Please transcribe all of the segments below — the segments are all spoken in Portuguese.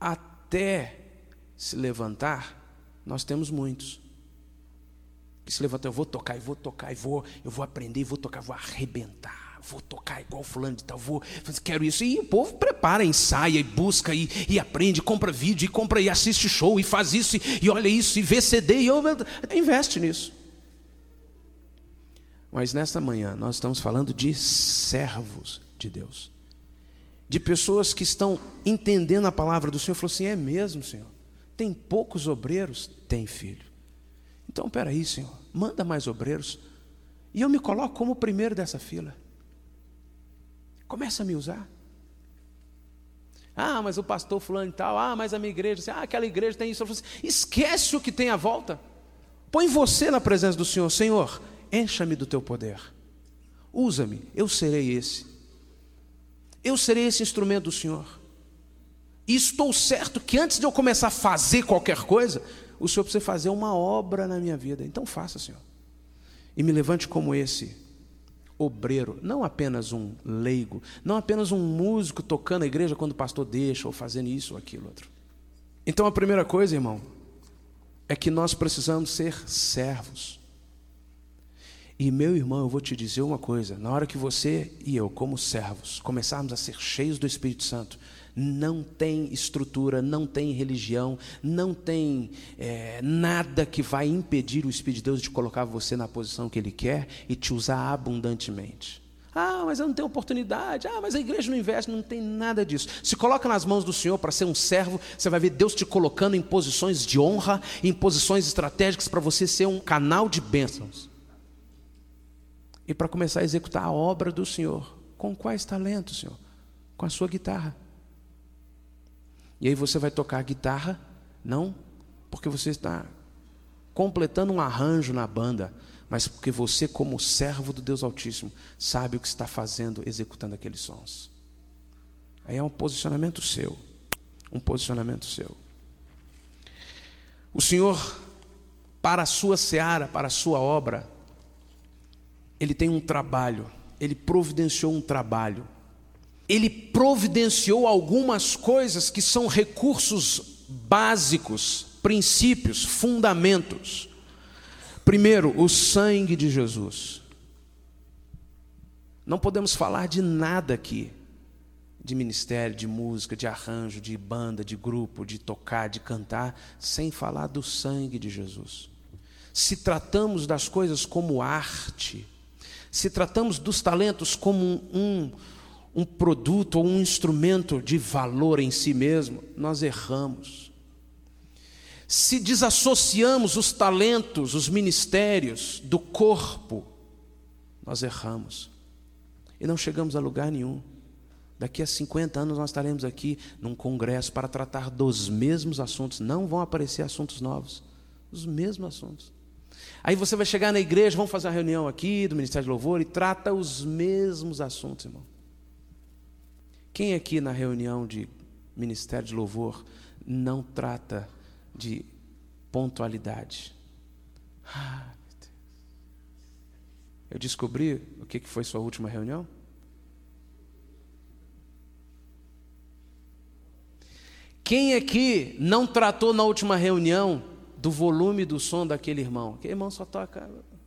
até se levantar, nós temos muitos. Que se levantam, eu vou tocar, eu vou aprender, vou tocar, vou arrebentar, vou tocar igual fulano de tal, quero isso. E o povo prepara, ensaia, e busca, e aprende, compra vídeo, e compra, e assiste show, e faz isso, e olha isso, e vê CD, e investe nisso. Mas nesta manhã, nós estamos falando de servos de Deus. De pessoas que estão entendendo a palavra do Senhor. Falou assim, é mesmo, Senhor? Tem poucos obreiros? Tem, filho. Então, peraí, Senhor, manda mais obreiros, e eu me coloco como o primeiro dessa fila. Começa a me usar. Ah, mas o pastor fulano e tal, mas a minha igreja, aquela igreja tem isso. Eu falo assim, esquece o que tem à volta. Põe você na presença do Senhor. Senhor, encha-me do teu poder. Usa-me, eu serei esse. Eu serei esse instrumento do Senhor. E estou certo que antes de eu começar a fazer qualquer coisa, o Senhor precisa fazer uma obra na minha vida. Então faça, Senhor. E me levante como esse obreiro, não apenas um leigo, não apenas um músico tocando a igreja quando o pastor deixa, ou fazendo isso ou aquilo outro. Então a primeira coisa, irmão, é que nós precisamos ser servos. E meu irmão, eu vou te dizer uma coisa, na hora que você e eu, como servos, começarmos a ser cheios do Espírito Santo, não tem estrutura, não tem religião, não tem nada que vai impedir o Espírito de Deus de colocar você na posição que Ele quer e te usar abundantemente. Mas eu não tenho oportunidade, mas a igreja não investe, não tem nada disso. Se coloca nas mãos do Senhor para ser um servo, você vai ver Deus te colocando em posições de honra, em posições estratégicas para você ser um canal de bênçãos. E para começar a executar a obra do Senhor. Com quais talentos, Senhor? Com a sua guitarra. E aí você vai tocar a guitarra, não porque você está completando um arranjo na banda, mas porque você, como servo do Deus Altíssimo, sabe o que está fazendo, executando aqueles sons. Aí é um posicionamento seu. Um posicionamento seu. O Senhor, para a sua seara, para a sua obra, Ele tem um trabalho, Ele providenciou um trabalho. Ele providenciou algumas coisas que são recursos básicos, princípios, fundamentos. Primeiro, o sangue de Jesus. Não podemos falar de nada aqui, de ministério, de música, de arranjo, de banda, de grupo, de tocar, de cantar, sem falar do sangue de Jesus. Se tratamos das coisas como arte, se tratamos dos talentos como um produto ou um instrumento de valor em si mesmo, nós erramos. Se desassociamos os talentos, os ministérios do corpo, nós erramos. E não chegamos a lugar nenhum. Daqui a 50 anos nós estaremos aqui num congresso para tratar dos mesmos assuntos. Não vão aparecer assuntos novos, os mesmos assuntos. Aí você vai chegar na igreja, vamos fazer uma reunião aqui do Ministério de Louvor e trata os mesmos assuntos, irmão. Quem aqui na reunião de Ministério de Louvor não trata de pontualidade? Meu Deus. Eu descobri o que foi sua última reunião? Quem aqui não tratou na última reunião do volume do som daquele irmão? Aquele irmão só toca.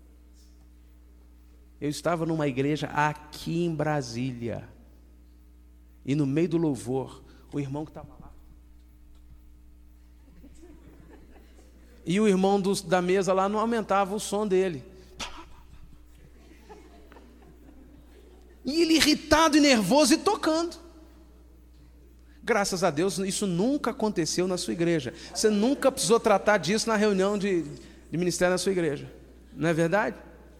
Eu estava numa igreja aqui em Brasília. E no meio do louvor, o irmão que estava lá. E o irmão da mesa lá não aumentava o som dele. E ele irritado e nervoso e tocando. Graças a Deus, isso nunca aconteceu na sua igreja. Você nunca precisou tratar disso na reunião de ministério na sua igreja. Não é verdade?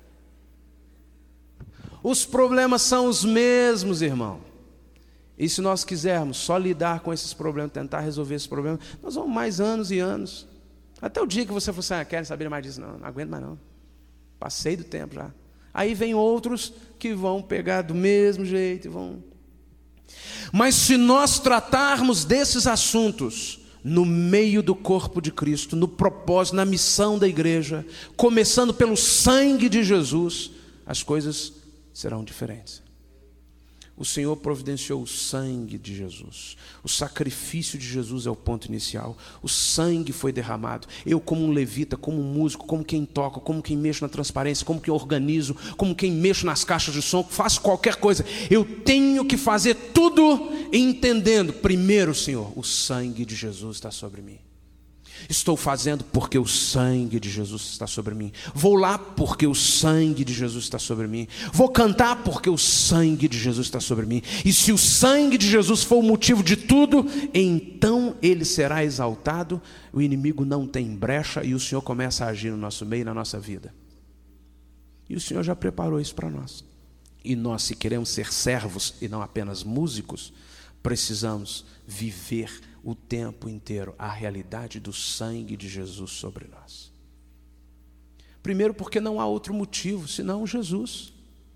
Os problemas são os mesmos, irmão. E se nós quisermos só lidar com esses problemas, tentar resolver esses problemas, nós vamos mais anos e anos. Até o dia que você for assim, quero saber mais disso. Não aguento mais não. Passei do tempo já. Aí vem outros que vão pegar do mesmo jeito e vão... Mas se nós tratarmos desses assuntos no meio do corpo de Cristo, no propósito, na missão da igreja, começando pelo sangue de Jesus, as coisas serão diferentes. O Senhor providenciou o sangue de Jesus. O sacrifício de Jesus é o ponto inicial. O sangue foi derramado. Eu, como um levita, como um músico, como quem toca, como quem mexo na transparência, como quem organizo, como quem mexo nas caixas de som, faço qualquer coisa, eu tenho que fazer tudo entendendo, primeiro, Senhor, o sangue de Jesus está sobre mim. Estou fazendo porque o sangue de Jesus está sobre mim. Vou lá porque o sangue de Jesus está sobre mim. Vou cantar porque o sangue de Jesus está sobre mim. E se o sangue de Jesus for o motivo de tudo, então ele será exaltado. O inimigo não tem brecha e o Senhor começa a agir no nosso meio e na nossa vida. E o Senhor já preparou isso para nós. E nós, se queremos ser servos e não apenas músicos, precisamos viver o tempo inteiro a realidade do sangue de Jesus sobre nós. Primeiro, porque não há outro motivo senão Jesus.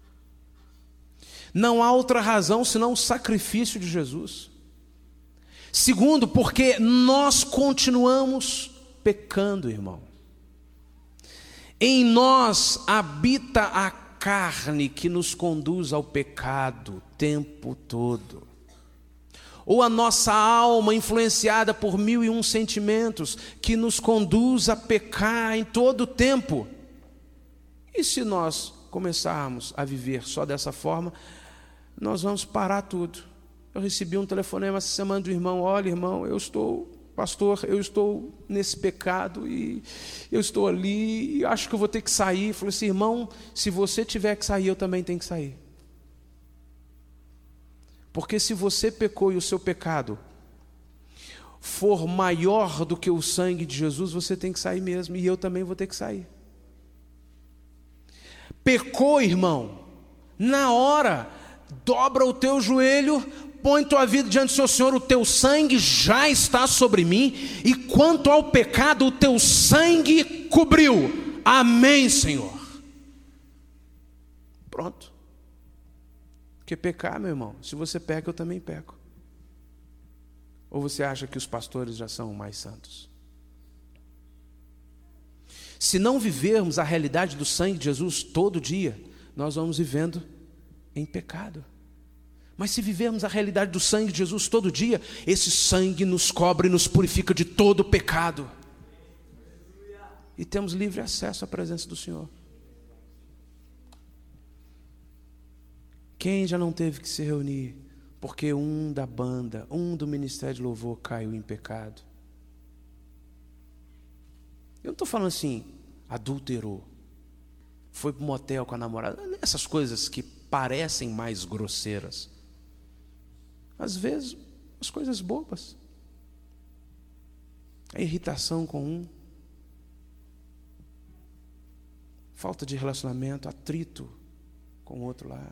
Não há outra razão senão o sacrifício de Jesus. Segundo, porque nós continuamos pecando, irmão. Em nós habita a carne que nos conduz ao pecado o tempo todo. Ou a nossa alma influenciada por 1001 sentimentos que nos conduz a pecar em todo o tempo. E se nós começarmos a viver só dessa forma, nós vamos parar tudo. Eu recebi um telefonema essa semana do irmão: olha, irmão, pastor, eu estou nesse pecado e eu estou ali e acho que eu vou ter que sair. Eu falei assim: irmão, se você tiver que sair, eu também tenho que sair. Porque se você pecou e o seu pecado for maior do que o sangue de Jesus, você tem que sair mesmo, e eu também vou ter que sair. Pecou, irmão, na hora, dobra o teu joelho, põe tua vida diante do seu Senhor, o teu sangue já está sobre mim, e quanto ao pecado, o teu sangue cobriu. Amém, Senhor. Pronto. Porque pecar, meu irmão, se você peca, eu também peco. Ou você acha que os pastores já são mais santos? Se não vivermos a realidade do sangue de Jesus todo dia, nós vamos vivendo em pecado. Mas se vivermos a realidade do sangue de Jesus todo dia, esse sangue nos cobre e nos purifica de todo pecado. E temos livre acesso à presença do Senhor. Quem já não teve que se reunir porque um da banda, um do ministério de louvor caiu em pecado? Eu não estou falando assim, adulterou, foi para um motel com a namorada, essas coisas que parecem mais grosseiras. Às vezes, as coisas bobas. A irritação com um, falta de relacionamento, atrito com o outro lá.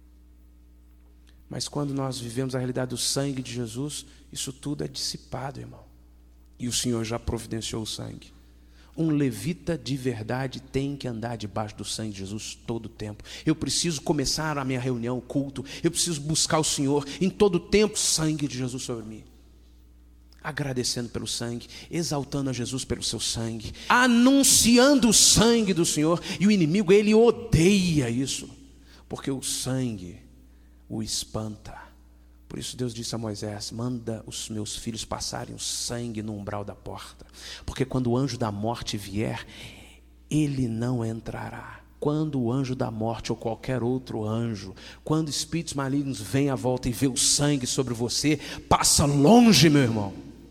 Mas quando nós vivemos a realidade do sangue de Jesus, isso tudo é dissipado, irmão. E o Senhor já providenciou o sangue. Um levita de verdade tem que andar debaixo do sangue de Jesus todo o tempo. Eu preciso começar a minha reunião, o culto. Eu preciso buscar o Senhor em todo o tempo, sangue de Jesus sobre mim. Agradecendo pelo sangue, exaltando a Jesus pelo seu sangue, anunciando o sangue do Senhor. E o inimigo, ele odeia isso, porque o sangue o espanta. Por isso Deus disse a Moisés: manda os meus filhos passarem o sangue no umbral da porta, porque quando o anjo da morte vier, ele não entrará. Quando o anjo da morte ou qualquer outro anjo, quando espíritos malignos vêm à volta e vê o sangue sobre você, passa longe, meu irmão.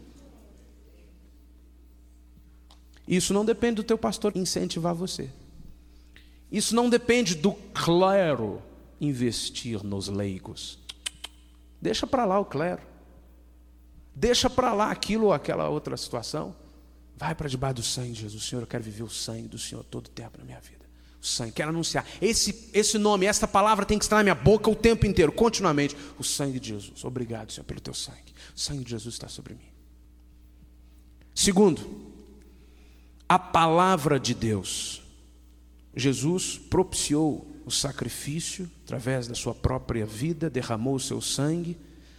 Isso não depende do teu pastor incentivar você. Isso não depende do clero investir nos leigos. Deixa para lá o clero. Deixa para lá aquilo ou aquela outra situação. Vai para debaixo do sangue de Jesus. Senhor, eu quero viver o sangue do Senhor todo o tempo na minha vida. O sangue, quero anunciar. Esse nome, essa palavra tem que estar na minha boca o tempo inteiro, continuamente. O sangue de Jesus. Obrigado, Senhor, pelo teu sangue. O sangue de Jesus está sobre mim. Segundo, a palavra de Deus. Jesus propiciou o sacrifício através da sua própria vida, derramou o seu sangue,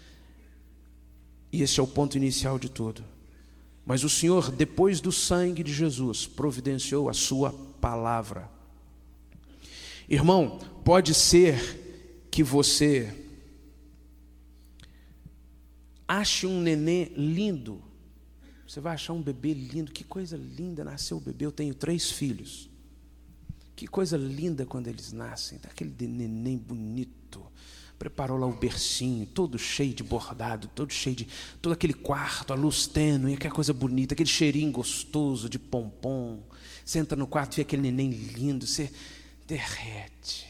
e esse é o ponto inicial de tudo. Mas o Senhor, depois do sangue de Jesus, providenciou a sua palavra. Irmão, pode ser que você Ache um neném lindo. Você vai achar um bebê lindo. Que coisa linda, nasceu o bebê. Eu tenho 3 filhos. Que coisa linda quando eles nascem. Aquele neném bonito. Preparou lá o bercinho, todo cheio de bordado, todo aquele quarto, a luz tênue, aquela coisa bonita, aquele cheirinho gostoso de pompom. Você entra no quarto e vê aquele neném lindo, você derrete.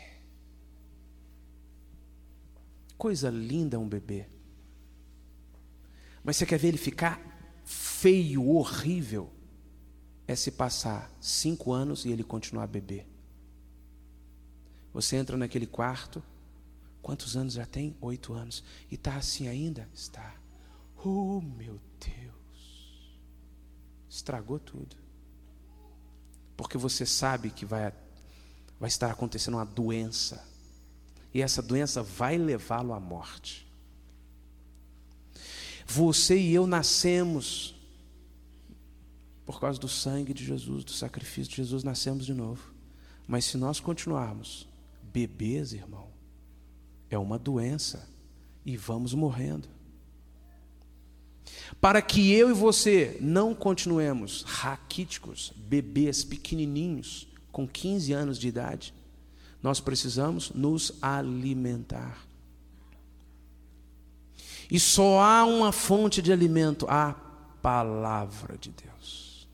Coisa linda um bebê. Mas você quer ver ele ficar feio, horrível? É se passar 5 anos e ele continuar bebê. Você entra naquele quarto, quantos anos já tem? 8 anos. E está assim ainda? Está. Oh, meu Deus. Estragou tudo. Porque você sabe que vai estar acontecendo uma doença. E essa doença vai levá-lo à morte. Você e eu nascemos por causa do sangue de Jesus, do sacrifício de Jesus, nascemos de novo. Mas se nós continuarmos bebês, irmão, é uma doença e vamos morrendo. Para que eu e você não continuemos raquíticos, bebês pequenininhos, com 15 anos de idade, nós precisamos nos alimentar. E só há uma fonte de alimento, a palavra de Deus.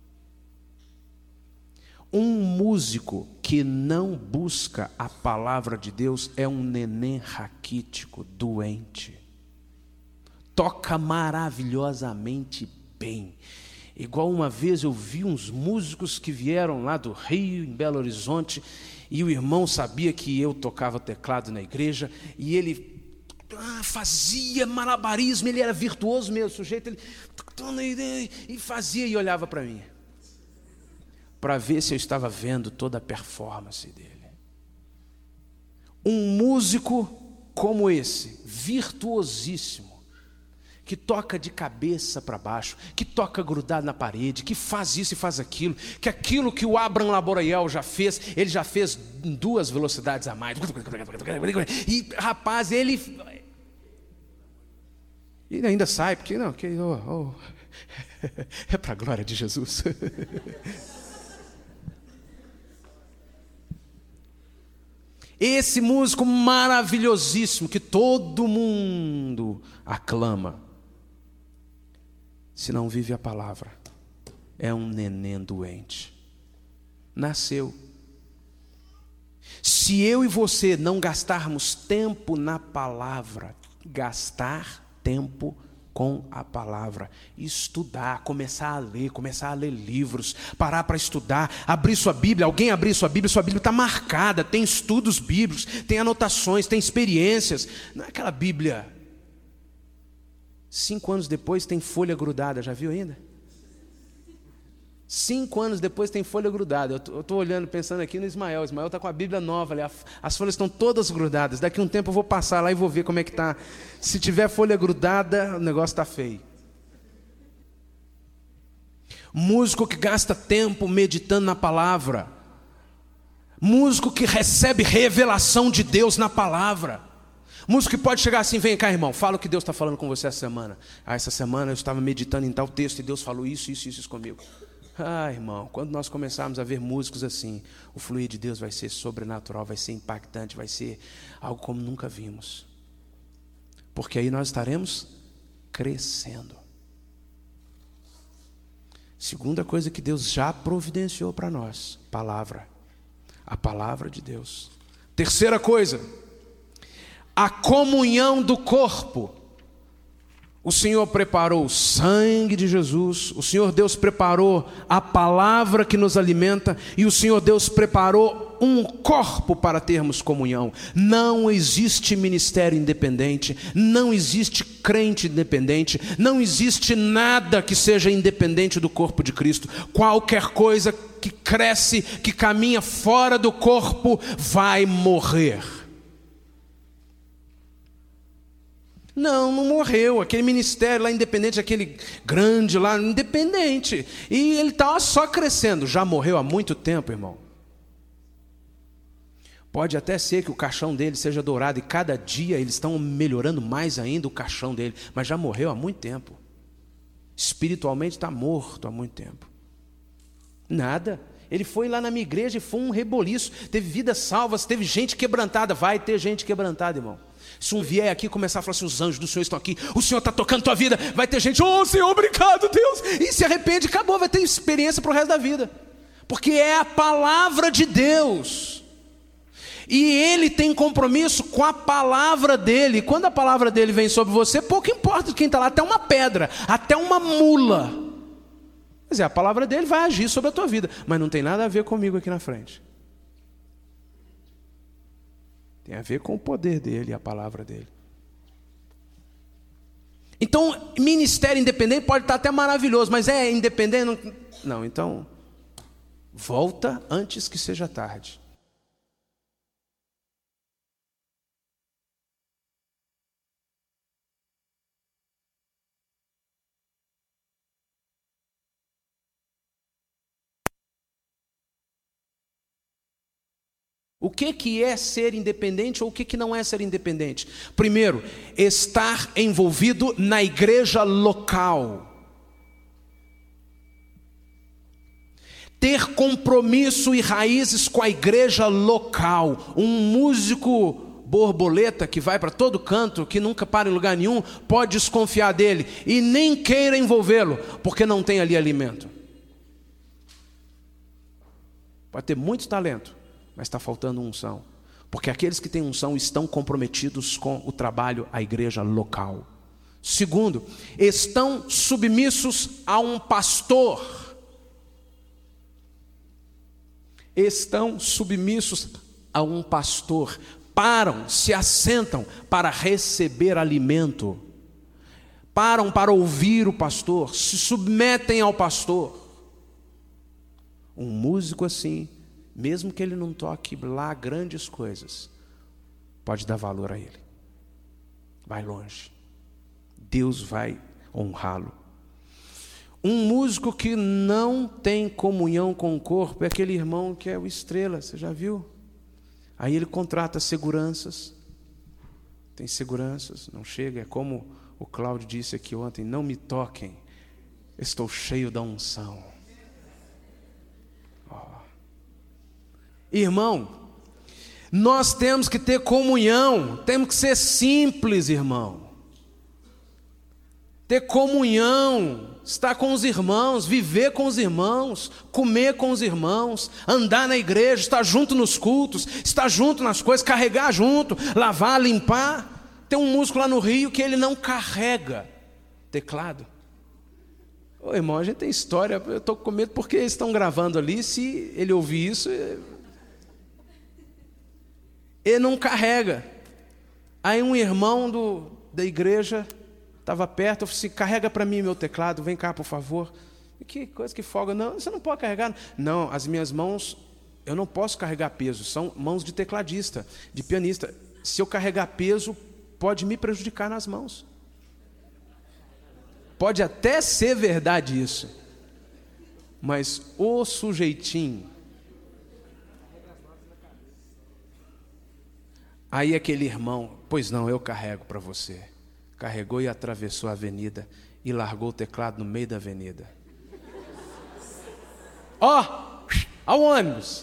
Um músico que não busca a palavra de Deus é um neném raquítico, doente. Toca maravilhosamente bem. Igual uma vez eu vi uns músicos que vieram lá do Rio, em Belo Horizonte, e o irmão sabia que eu tocava teclado na igreja, e ele fazia malabarismo, ele era virtuoso mesmo, o sujeito, ele e fazia e olhava para mim, para ver se eu estava vendo toda a performance dele. Um músico como esse, virtuosíssimo, que toca de cabeça para baixo, que toca grudado na parede, que faz isso e faz aquilo, que aquilo que o Abraham Laboriel já fez, ele já fez em 2 velocidades a mais. E rapaz, ele ainda sai, porque não, é para a glória de Jesus. Esse músico maravilhosíssimo que todo mundo aclama, se não vive a palavra, é um neném doente. Nasceu. Se eu e você não gastarmos tempo na palavra, gastar tempo com a palavra, estudar, começar a ler livros, parar para estudar, abrir sua Bíblia, alguém abrir sua Bíblia está marcada, tem estudos bíblicos, tem anotações, tem experiências, não é aquela Bíblia 5 anos depois tem folha grudada, já viu ainda? 5 anos depois tem folha grudada. Eu estou olhando, pensando aqui no Ismael. Ismael está com a Bíblia nova ali. As folhas estão todas grudadas. Daqui a um tempo eu vou passar lá e vou ver como é que está. Se tiver folha grudada, o negócio está feio. Músico que gasta tempo meditando na palavra. Músico que recebe revelação de Deus na palavra. Músico que pode chegar assim: vem cá, irmão, fala o que Deus está falando com você essa semana. Essa semana eu estava meditando em tal texto e Deus falou isso comigo. Irmão, quando nós começarmos a ver músicos assim, o fluir de Deus vai ser sobrenatural, vai ser impactante, vai ser algo como nunca vimos. Porque aí nós estaremos crescendo. Segunda coisa que Deus já providenciou para nós: palavra. A palavra de Deus. Terceira coisa, a comunhão do corpo. O Senhor preparou o sangue de Jesus, o Senhor Deus preparou a palavra que nos alimenta, e o Senhor Deus preparou um corpo para termos comunhão. Não existe ministério independente, não existe crente independente, não existe nada que seja independente do corpo de Cristo. Qualquer coisa que cresce, que caminha fora do corpo, vai morrer. Não morreu. Aquele ministério lá independente, aquele grande lá, independente. E ele estava só crescendo. Já morreu há muito tempo, irmão. Pode até ser que o caixão dele seja dourado e cada dia eles estão melhorando mais ainda o caixão dele, mas já morreu há muito tempo. Espiritualmente está morto há muito tempo. Nada. Ele foi lá na minha igreja e foi um reboliço. Teve vidas salvas, teve gente quebrantada. Vai ter gente quebrantada, irmão. Se um vier aqui e começar a falar assim, os anjos do Senhor estão aqui, o Senhor está tocando tua vida, vai ter gente, oh Senhor, obrigado Deus, e se arrepende, acabou, vai ter experiência para o resto da vida, porque é a palavra de Deus, e ele tem compromisso com a palavra dele. Quando a palavra dele vem sobre você, pouco importa quem está lá, até uma pedra, até uma mula, quer dizer, a palavra dele vai agir sobre a tua vida, mas não tem nada a ver comigo aqui na frente. Tem a ver com o poder dele e a palavra dele. Então, ministério independente pode estar até maravilhoso, mas é independente? Não, então, volta antes que seja tarde. O que é ser independente ou o que não é ser independente? Primeiro, estar envolvido na igreja local. Ter compromisso e raízes com a igreja local. Um músico borboleta que vai para todo canto, que nunca para em lugar nenhum, pode desconfiar dele e nem queira envolvê-lo, porque não tem ali alimento. Pode ter muito talento, mas está faltando unção, porque aqueles que têm unção estão comprometidos com o trabalho, a igreja local. Segundo, estão submissos a um pastor. Estão submissos a um pastor. Param, se assentam para receber alimento. Param para ouvir o pastor, se submetem ao pastor. Um músico assim, mesmo que ele não toque lá grandes coisas, pode dar valor a ele. Vai longe. Deus vai honrá-lo. Um músico que não tem comunhão com o corpo é aquele irmão que é o estrela, você já viu? Aí ele contrata seguranças. Tem seguranças, não chega. É como o Cláudio disse aqui ontem, não me toquem, estou cheio da unção. Irmão, nós temos que ter comunhão, temos que ser simples, irmão. Ter comunhão, estar com os irmãos, viver com os irmãos, comer com os irmãos, andar na igreja, estar junto nos cultos, estar junto nas coisas, carregar junto, lavar, limpar. Tem um músico lá no Rio que ele não carrega teclado. Ô irmão, a gente tem história, eu estou com medo porque eles estão gravando ali, se ele ouvir isso... Ele não carrega. Aí um irmão da igreja estava perto, eu falei assim, carrega para mim meu teclado, vem cá por favor. Que coisa que folga, não, você não pode carregar. Não, as minhas mãos, eu não posso carregar peso, são mãos de tecladista, de pianista. Se eu carregar peso, pode me prejudicar nas mãos. Pode até ser verdade isso, mas o sujeitinho. Aí aquele irmão, pois não, eu carrego para você. Carregou e atravessou a avenida e largou o teclado no meio da avenida. Ao ônibus.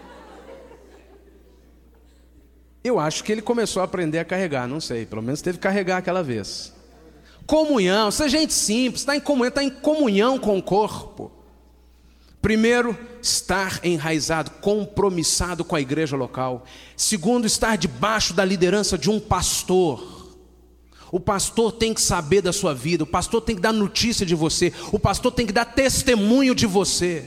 Eu acho que ele começou a aprender a carregar, não sei, pelo menos teve que carregar aquela vez. Comunhão, ser gente simples, está em comunhão com o corpo. Primeiro, estar enraizado, compromissado com a igreja local. Segundo, estar debaixo da liderança de um pastor. O pastor tem que saber da sua vida, o pastor tem que dar notícia de você, o pastor tem que dar testemunho de você.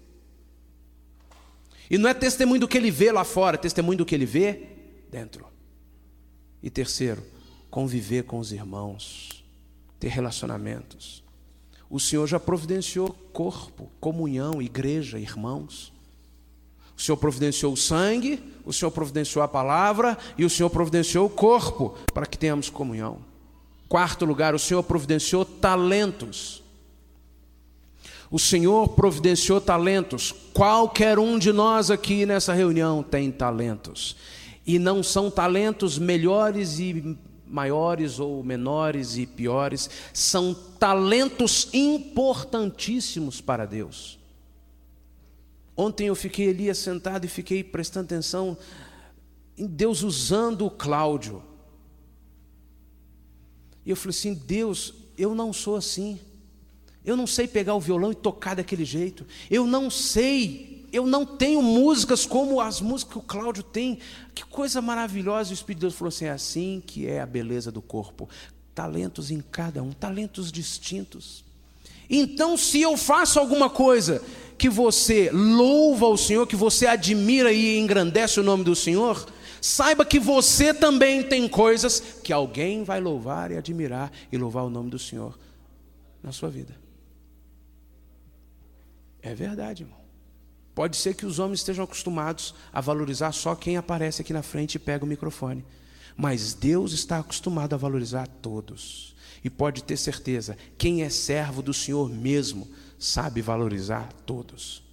E não é testemunho do que ele vê lá fora, é testemunho do que ele vê dentro. E terceiro, conviver com os irmãos, ter relacionamentos. O Senhor já providenciou corpo, comunhão, igreja, irmãos. O Senhor providenciou o sangue, o Senhor providenciou a palavra e o Senhor providenciou o corpo para que tenhamos comunhão. Quarto lugar, o Senhor providenciou talentos. O Senhor providenciou talentos. Qualquer um de nós aqui nessa reunião tem talentos. E não são talentos melhores e maiores ou menores e piores. São talentos importantíssimos para Deus. Ontem eu fiquei ali sentado e fiquei prestando atenção em Deus usando o Cláudio. E eu falei assim: Deus, eu não sou assim. Eu não sei pegar o violão e tocar daquele jeito. Eu não tenho músicas como as músicas que o Cláudio tem. Que coisa maravilhosa. E o Espírito de Deus falou assim: é assim que é a beleza do corpo. Talentos em cada um, talentos distintos. Então, se eu faço alguma coisa que você louva o Senhor, que você admira e engrandece o nome do Senhor, saiba que você também tem coisas que alguém vai louvar e admirar e louvar o nome do Senhor na sua vida. É verdade, irmão. Pode ser que os homens estejam acostumados a valorizar só quem aparece aqui na frente e pega o microfone. Mas Deus está acostumado a valorizar todos. E pode ter certeza, quem é servo do Senhor mesmo sabe valorizar todos.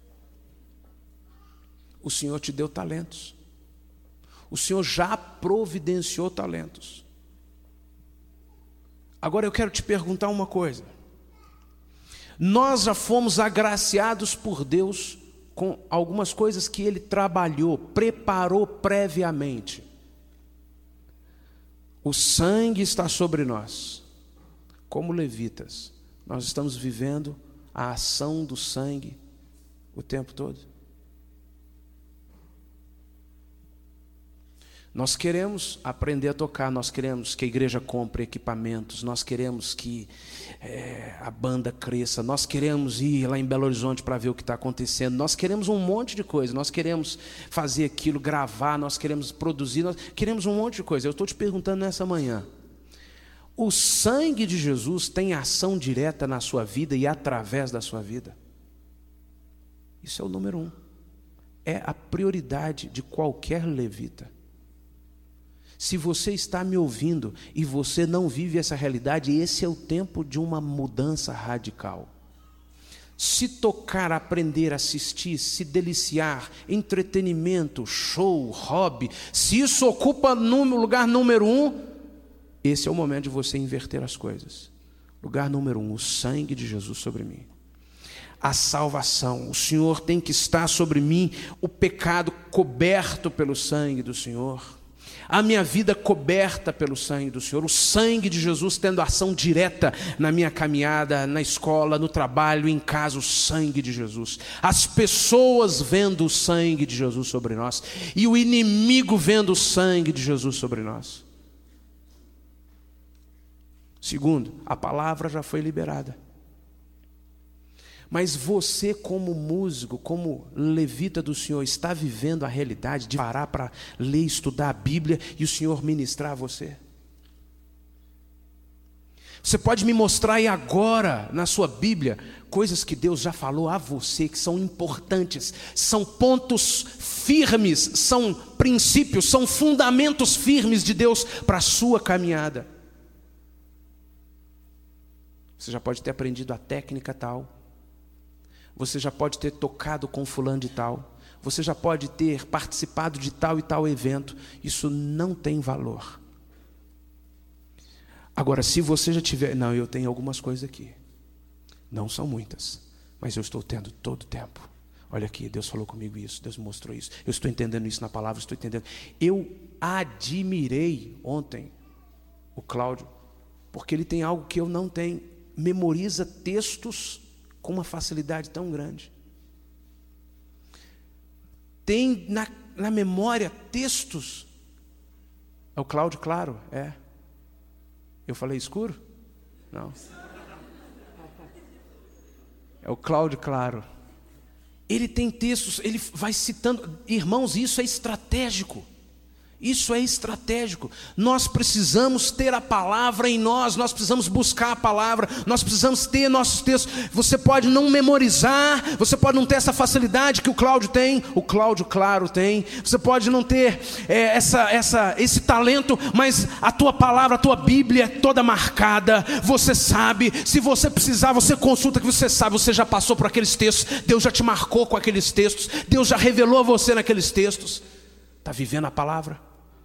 O Senhor te deu talentos. O Senhor já providenciou talentos. Agora eu quero te perguntar uma coisa. Nós já fomos agraciados por Deus com algumas coisas que Ele trabalhou, preparou previamente. O sangue está sobre nós. Como levitas, nós estamos vivendo a ação do sangue o tempo todo. Nós queremos aprender a tocar, nós queremos que a igreja compre equipamentos, nós queremos que a banda cresça, nós queremos ir lá em Belo Horizonte para ver o que está acontecendo, nós queremos um monte de coisa, nós queremos fazer aquilo, gravar, nós queremos produzir, nós queremos um monte de coisa. Eu estou te perguntando nessa manhã, o sangue de Jesus tem ação direta na sua vida e através da sua vida? Isso é o número 1. É a prioridade de qualquer levita. Se você está me ouvindo e você não vive essa realidade, esse é o tempo de uma mudança radical. Se tocar, aprender, assistir, se deliciar, entretenimento, show, hobby, se isso ocupa lugar número 1, esse é o momento de você inverter as coisas. Lugar número 1, o sangue de Jesus sobre mim. A salvação, o Senhor tem que estar sobre mim, o pecado coberto pelo sangue do Senhor. A minha vida coberta pelo sangue do Senhor, o sangue de Jesus tendo ação direta na minha caminhada, na escola, no trabalho, em casa, o sangue de Jesus. As pessoas vendo o sangue de Jesus sobre nós e o inimigo vendo o sangue de Jesus sobre nós. Segundo, a palavra já foi liberada. Mas você, como músico, como levita do Senhor, está vivendo a realidade de parar para ler e estudar a Bíblia e o Senhor ministrar a você? Você pode me mostrar aí agora, na sua Bíblia, coisas que Deus já falou a você, que são importantes, são pontos firmes, são princípios, são fundamentos firmes de Deus para a sua caminhada. Você já pode ter aprendido a técnica tal. Você já pode ter tocado com fulano de tal. Você já pode ter participado de tal e tal evento. Isso não tem valor. Agora, se você já tiver... Não, eu tenho algumas coisas aqui. Não são muitas, mas eu estou tendo todo o tempo. Olha aqui, Deus falou comigo isso, Deus me mostrou isso. Eu estou entendendo isso na palavra, estou entendendo. Eu admirei ontem o Cláudio, porque ele tem algo que eu não tenho. Memoriza textos com uma facilidade tão grande. Tem na memória textos. É o Cláudio, claro, é. Eu falei escuro? Não. É o Cláudio, claro. Ele tem textos, ele vai citando. Irmãos, isso é estratégico. Isso é estratégico. Nós precisamos ter a palavra em nós, nós precisamos buscar a palavra, nós precisamos ter nossos textos. Você pode não memorizar, você pode não ter essa facilidade que o Cláudio tem, o Cláudio, claro, tem. Você pode não ter esse talento, mas a tua palavra, a tua Bíblia é toda marcada. Você sabe, se você precisar, você consulta que você sabe, você já passou por aqueles textos, Deus já te marcou com aqueles textos, Deus já revelou a você naqueles textos. Está vivendo a palavra?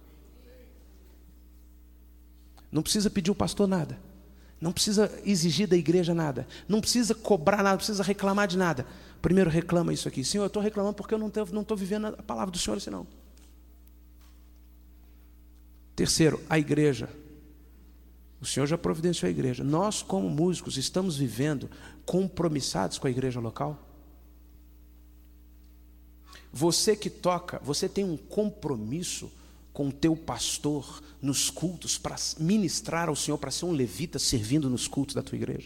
Não precisa pedir ao pastor nada, não precisa exigir da igreja nada, não precisa cobrar nada, não precisa reclamar de nada. Primeiro reclama isso aqui: Senhor, eu estou reclamando porque eu não estou vivendo a palavra do Senhor assim não. Terceiro, a igreja. O Senhor já providenciou a igreja. Nós, como músicos, estamos vivendo compromissados com a igreja local? Você que toca, você tem um compromisso com o teu pastor nos cultos para ministrar ao Senhor, para ser um levita servindo nos cultos da tua igreja?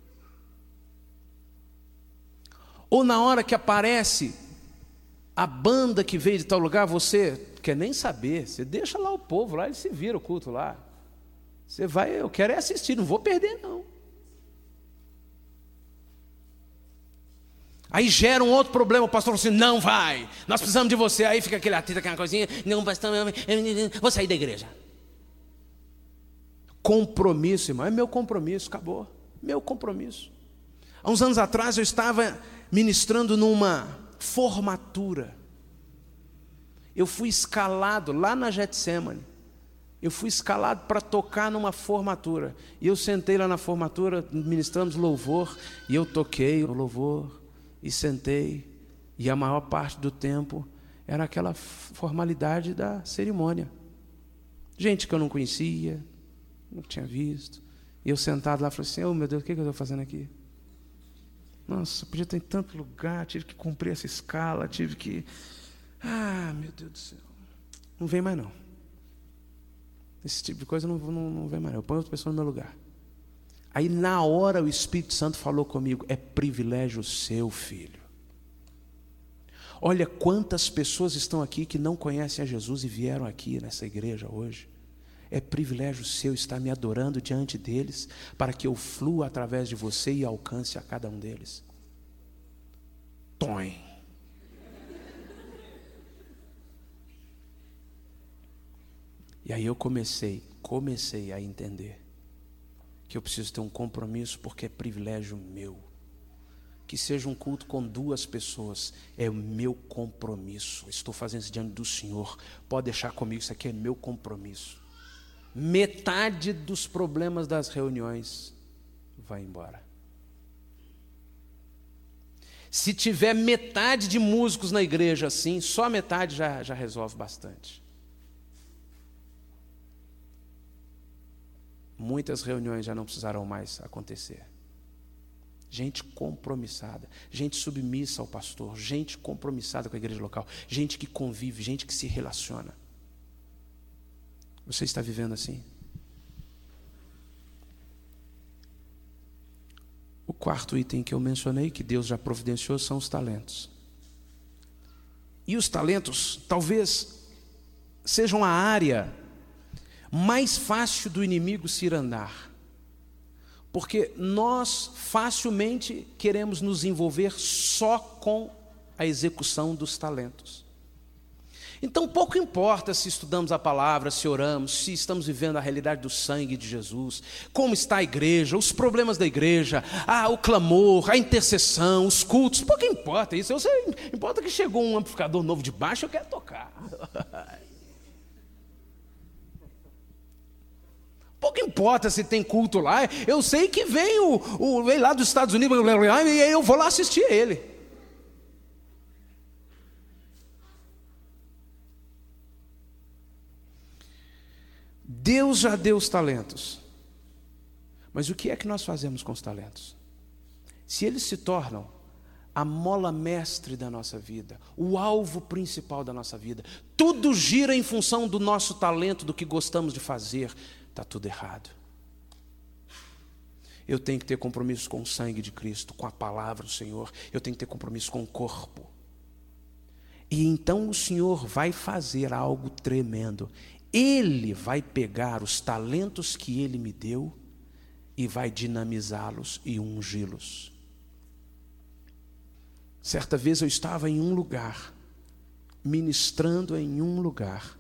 Ou na hora que aparece a banda que veio de tal lugar, você quer nem saber, você deixa lá o povo, lá ele se vira o culto lá. Você vai, eu quero é assistir, não vou perder não. Aí gera um outro problema, o pastor fala assim: não vai, nós precisamos de você. Aí fica aquele atrito, aquela coisinha: não, pastor, vou sair da igreja. Compromisso, irmão, é meu compromisso, acabou, meu compromisso. Há uns anos atrás eu estava ministrando numa formatura. Eu fui escalado lá na Getsemane. Eu fui escalado para tocar numa formatura. E eu sentei lá na formatura, ministramos louvor, e eu toquei o louvor e sentei, e a maior parte do tempo era aquela formalidade da cerimônia. Gente que eu não conhecia, não tinha visto, e eu sentado lá falei assim: oh meu Deus, o que eu estou fazendo aqui? Nossa, podia estar em tanto lugar, tive que cumprir essa escala, tive que... meu Deus do céu, não vem mais não. Esse tipo de coisa não vem mais não. Eu ponho outra pessoa no meu lugar. Aí na hora o Espírito Santo falou comigo: é privilégio seu, filho. Olha quantas pessoas estão aqui que não conhecem a Jesus e vieram aqui nessa igreja hoje. É privilégio seu estar me adorando diante deles, para que eu flua através de você e alcance a cada um deles. Tom. E aí eu comecei a entender que eu preciso ter um compromisso, porque é privilégio meu. Que seja um culto com 2 pessoas, é o meu compromisso. Estou fazendo isso diante do Senhor, pode deixar comigo, isso aqui é meu compromisso. Metade dos problemas das reuniões vai embora. Se tiver metade de músicos na igreja assim, só metade já resolve bastante. Muitas reuniões já não precisarão mais acontecer. Gente compromissada, gente submissa ao pastor, gente compromissada com a igreja local, gente que convive, gente que se relaciona. Você está vivendo assim? O quarto item que eu mencionei, que Deus já providenciou, são os talentos. E os talentos talvez sejam a área mais fácil do inimigo se ir andar, porque nós facilmente queremos nos envolver só com a execução dos talentos. Então pouco importa se estudamos a palavra, se oramos, se estamos vivendo a realidade do sangue de Jesus, como está a igreja, os problemas da igreja, o clamor, a intercessão, os cultos, pouco importa isso. Eu sei, importa que chegou um amplificador novo de baixo, eu quero tocar. Pouco importa se tem culto lá, eu sei que vem vem lá dos Estados Unidos, e eu vou lá assistir a ele. Deus já deu os talentos, mas o que é que nós fazemos com os talentos? Se eles se tornam a mola mestre da nossa vida, o alvo principal da nossa vida, tudo gira em função do nosso talento, do que gostamos de fazer, está tudo errado. Eu tenho que ter compromisso com o sangue de Cristo, com a palavra do Senhor. Eu tenho que ter compromisso com o corpo. E então o Senhor vai fazer algo tremendo. Ele vai pegar os talentos que Ele me deu e vai dinamizá-los e ungí-los. Certa vez eu estava em um lugar, ministrando em um lugar.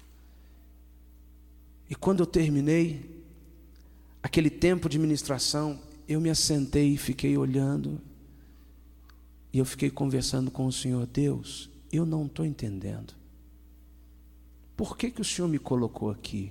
E quando eu terminei aquele tempo de ministração, eu me assentei e fiquei olhando. E eu fiquei conversando com o Senhor. Deus, eu não estou entendendo. Por que o Senhor me colocou aqui?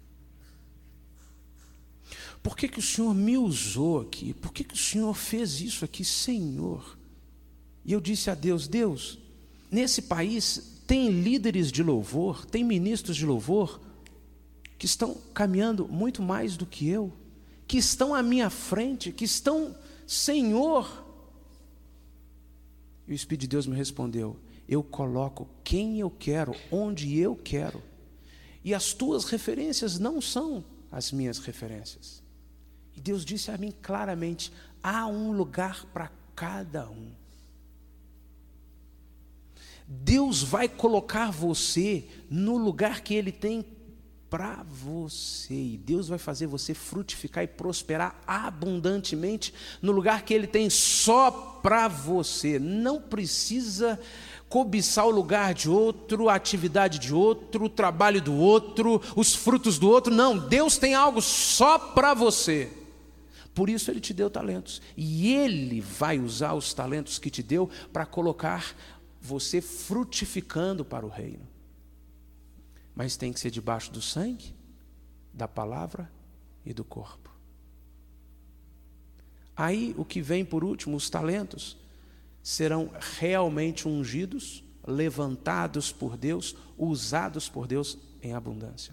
Por que o Senhor me usou aqui? Por que o Senhor fez isso aqui, Senhor? E eu disse a Deus, Deus, nesse país tem líderes de louvor, tem ministros de louvor, que estão caminhando muito mais do que eu, que estão à minha frente, que estão, Senhor. E o Espírito de Deus me respondeu, eu coloco quem eu quero, onde eu quero. E as tuas referências não são as minhas referências. E Deus disse a mim claramente, há um lugar para cada um. Deus vai colocar você no lugar que Ele tem para você. E Deus vai fazer você frutificar e prosperar abundantemente no lugar que Ele tem só para você. Não precisa cobiçar o lugar de outro, a atividade de outro, o trabalho do outro, os frutos do outro. Não, Deus tem algo só para você. Por isso Ele te deu talentos. E Ele vai usar os talentos que te deu para colocar você frutificando para o reino. Mas tem que ser debaixo do sangue, da palavra e do corpo. Aí o que vem por último, os talentos, serão realmente ungidos, levantados por Deus, usados por Deus em abundância.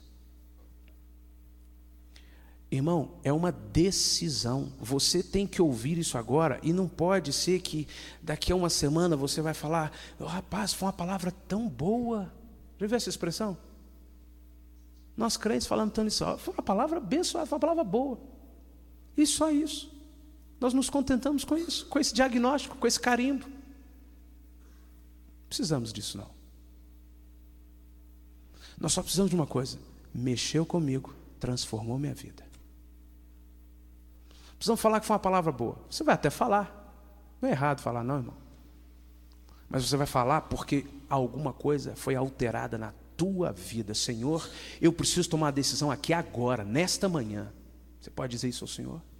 Irmão, é uma decisão. Você tem que ouvir isso agora e não pode ser que daqui a uma semana você vai falar, rapaz, foi uma palavra tão boa. Já viu essa expressão? Nós crentes falando tanto isso, foi uma palavra abençoada, foi uma palavra boa. E só isso. Nós nos contentamos com isso, com esse diagnóstico, com esse carimbo. Não precisamos disso não. Nós só precisamos de uma coisa, mexeu comigo, transformou minha vida. Precisamos falar que foi uma palavra boa. Você vai até falar. Não é errado falar não, irmão. Mas você vai falar porque alguma coisa foi alterada na tua vida. Senhor, eu preciso tomar uma decisão aqui agora, nesta manhã. Você pode dizer isso ao Senhor?